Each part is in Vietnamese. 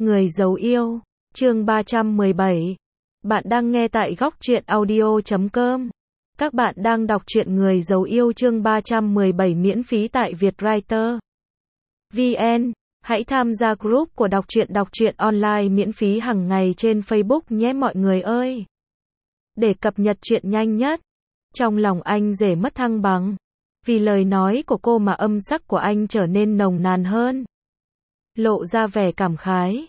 Người giấu yêu, chương 317. Bạn đang nghe tại góc truyện audio.com. Các bạn đang đọc truyện Người giấu yêu chương 317 miễn phí tại Vietwriter VN. Hãy tham gia group của đọc truyện online miễn phí hàng ngày trên Facebook nhé mọi người ơi. Để cập nhật truyện nhanh nhất. Trong lòng anh rể mất thăng bằng. Vì lời nói của cô mà âm sắc của anh trở nên nồng nàn hơn. Lộ ra vẻ cảm khái.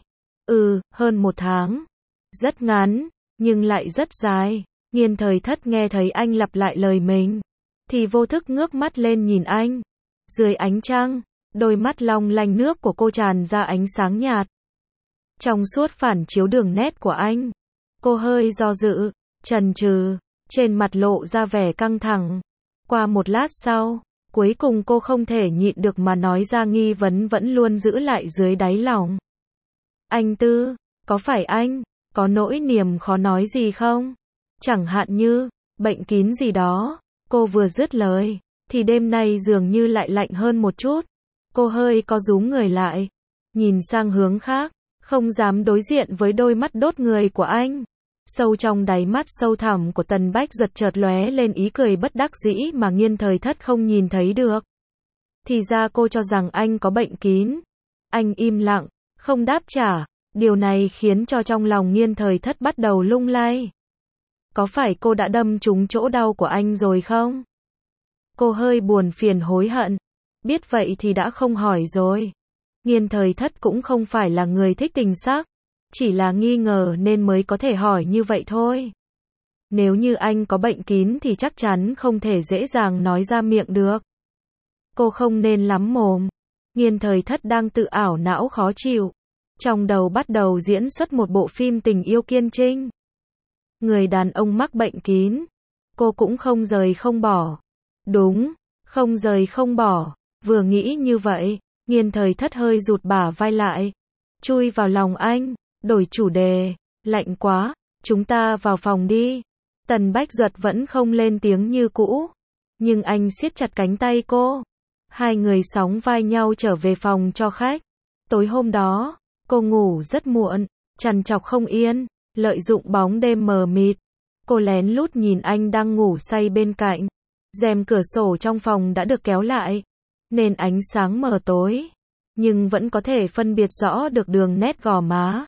Hơn 1 tháng. Rất ngắn, nhưng lại rất dài. Nghiên Thời Thất nghe thấy anh lặp lại lời mình, thì vô thức ngước mắt lên nhìn anh. Dưới ánh trăng, đôi mắt long lanh nước của cô tràn ra ánh sáng nhạt. Trong suốt phản chiếu đường nét của anh. Cô hơi do dự, chần chừ, trên mặt lộ ra vẻ căng thẳng. Qua một lát sau, cuối cùng cô không thể nhịn được mà nói ra nghi vấn vẫn luôn giữ lại dưới đáy lòng. Anh Tư, có phải anh có nỗi niềm khó nói gì không? Chẳng hạn như bệnh kín gì đó. Cô vừa dứt lời thì đêm nay dường như lại lạnh hơn một chút. Cô hơi co rúm người lại, nhìn sang hướng khác, không dám đối diện với đôi mắt đốt người của anh. Sâu trong đáy mắt sâu thẳm của Tần Bách Duật chợt lóe lên ý cười bất đắc dĩ mà Nghiên Thời Thất không nhìn thấy được. Thì ra cô cho rằng anh có bệnh kín. Anh im lặng, không đáp trả. Điều này khiến cho trong lòng Nghiên Thời Thất bắt đầu lung lay. Có phải cô đã đâm trúng chỗ đau của anh rồi không? Cô hơi buồn phiền hối hận. Biết vậy thì đã không hỏi rồi. Nghiên Thời Thất cũng không phải là người thích tình sắc. Chỉ là nghi ngờ nên mới có thể hỏi như vậy thôi. Nếu như anh có bệnh kín thì chắc chắn không thể dễ dàng nói ra miệng được. Cô không nên lắm mồm. Nghiên Thời Thất đang tự ảo não khó chịu. Trong đầu bắt đầu diễn xuất một bộ phim tình yêu kiên trinh. Người đàn ông mắc bệnh kín. Cô cũng không rời không bỏ. Đúng, không rời không bỏ. Vừa nghĩ như vậy, Nghiên Thời Thất hơi rụt bả vai lại. Chui vào lòng anh, đổi chủ đề. Lạnh quá, chúng ta vào phòng đi. Tần Bách Duật vẫn không lên tiếng như cũ. Nhưng anh siết chặt cánh tay cô. Hai người sóng vai nhau trở về phòng cho khách. Tối hôm đó, cô ngủ rất muộn, trằn trọc không yên, lợi dụng bóng đêm mờ mịt. Cô lén lút nhìn anh đang ngủ say bên cạnh. Rèm cửa sổ trong phòng đã được kéo lại, nên ánh sáng mờ tối, nhưng vẫn có thể phân biệt rõ được đường nét gò má.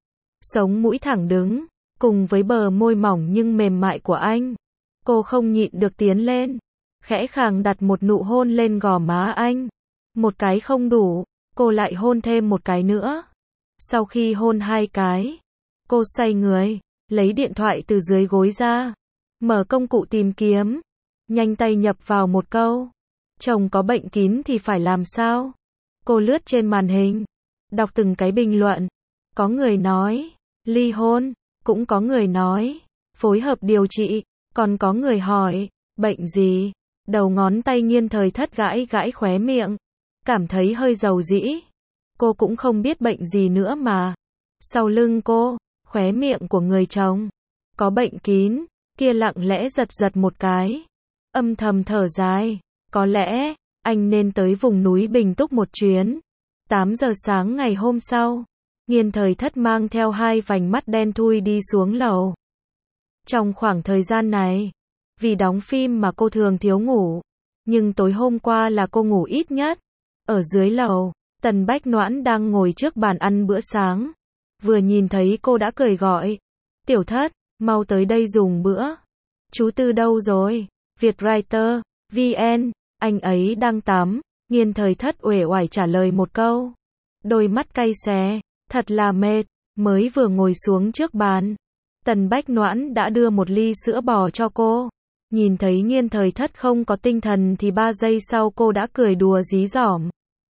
Sống mũi thẳng đứng, cùng với bờ môi mỏng nhưng mềm mại của anh. Cô không nhịn được tiến lên, khẽ khàng đặt một nụ hôn lên gò má anh. Một cái không đủ, cô lại hôn thêm một cái nữa. Sau khi hôn 2 cái, cô xoay người, lấy điện thoại từ dưới gối ra, mở công cụ tìm kiếm, nhanh tay nhập vào một câu. Chồng có bệnh kín thì phải làm sao? Cô lướt trên màn hình, đọc từng cái bình luận. Có người nói, ly hôn, cũng có người nói, phối hợp điều trị, còn có người hỏi, bệnh gì? Đầu ngón tay Nghiên Thời Thất gãi gãi khóe miệng, cảm thấy hơi dầu dĩ. Cô cũng không biết bệnh gì nữa mà. Sau lưng cô, khóe miệng của người chồng có bệnh kín, kia lặng lẽ giật giật một cái. Âm thầm thở dài, có lẽ anh nên tới vùng núi Bình Túc một chuyến. 8 giờ sáng ngày hôm sau, Nghiên Thời Thất mang theo 2 vành mắt đen thui đi xuống lầu. Trong khoảng thời gian này, vì đóng phim mà cô thường thiếu ngủ, nhưng tối hôm qua là cô ngủ ít nhất. Ở dưới lầu, Tần Bách Noãn đang ngồi trước bàn ăn bữa sáng. Vừa nhìn thấy cô đã cười gọi. Tiểu Thất, mau tới đây dùng bữa. Chú Tư đâu rồi? Vietwriter VN, anh ấy đang tắm. Nghiên Thời Thất uể oải trả lời một câu. Đôi mắt cay xè, thật là mệt. Mới vừa ngồi xuống trước bàn, Tần Bách Noãn đã đưa một ly sữa bò cho cô. Nhìn thấy Nghiên Thời Thất không có tinh thần thì 3 giây sau cô đã cười đùa dí dỏm.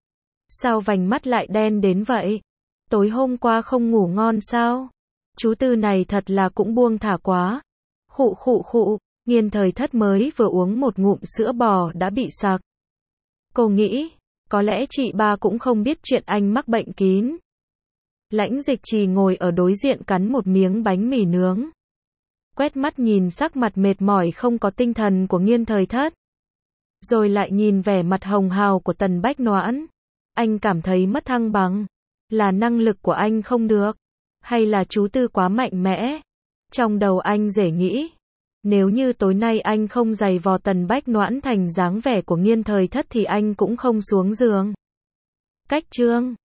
Sao vành mắt lại đen đến vậy? Tối hôm qua không ngủ ngon sao? Chú Tư này thật là cũng buông thả quá. Khụ khụ khụ, Nghiên Thời Thất mới vừa uống một ngụm sữa bò đã bị sặc. Cô nghĩ, có lẽ chị ba cũng không biết chuyện anh mắc bệnh kín. Lãnh Dịch Trì ngồi ở đối diện cắn một miếng bánh mì nướng. Quét mắt nhìn sắc mặt mệt mỏi không có tinh thần của Nghiên Thời Thất. Rồi lại nhìn vẻ mặt hồng hào của Tần Bách Noãn. Anh cảm thấy mất thăng bằng. Là năng lực của anh không được? Hay là chú Tư quá mạnh mẽ? Trong đầu anh rể nghĩ. Nếu như tối nay anh không giày vò Tần Bách Noãn thành dáng vẻ của Nghiên Thời Thất thì anh cũng không xuống giường. Cách chương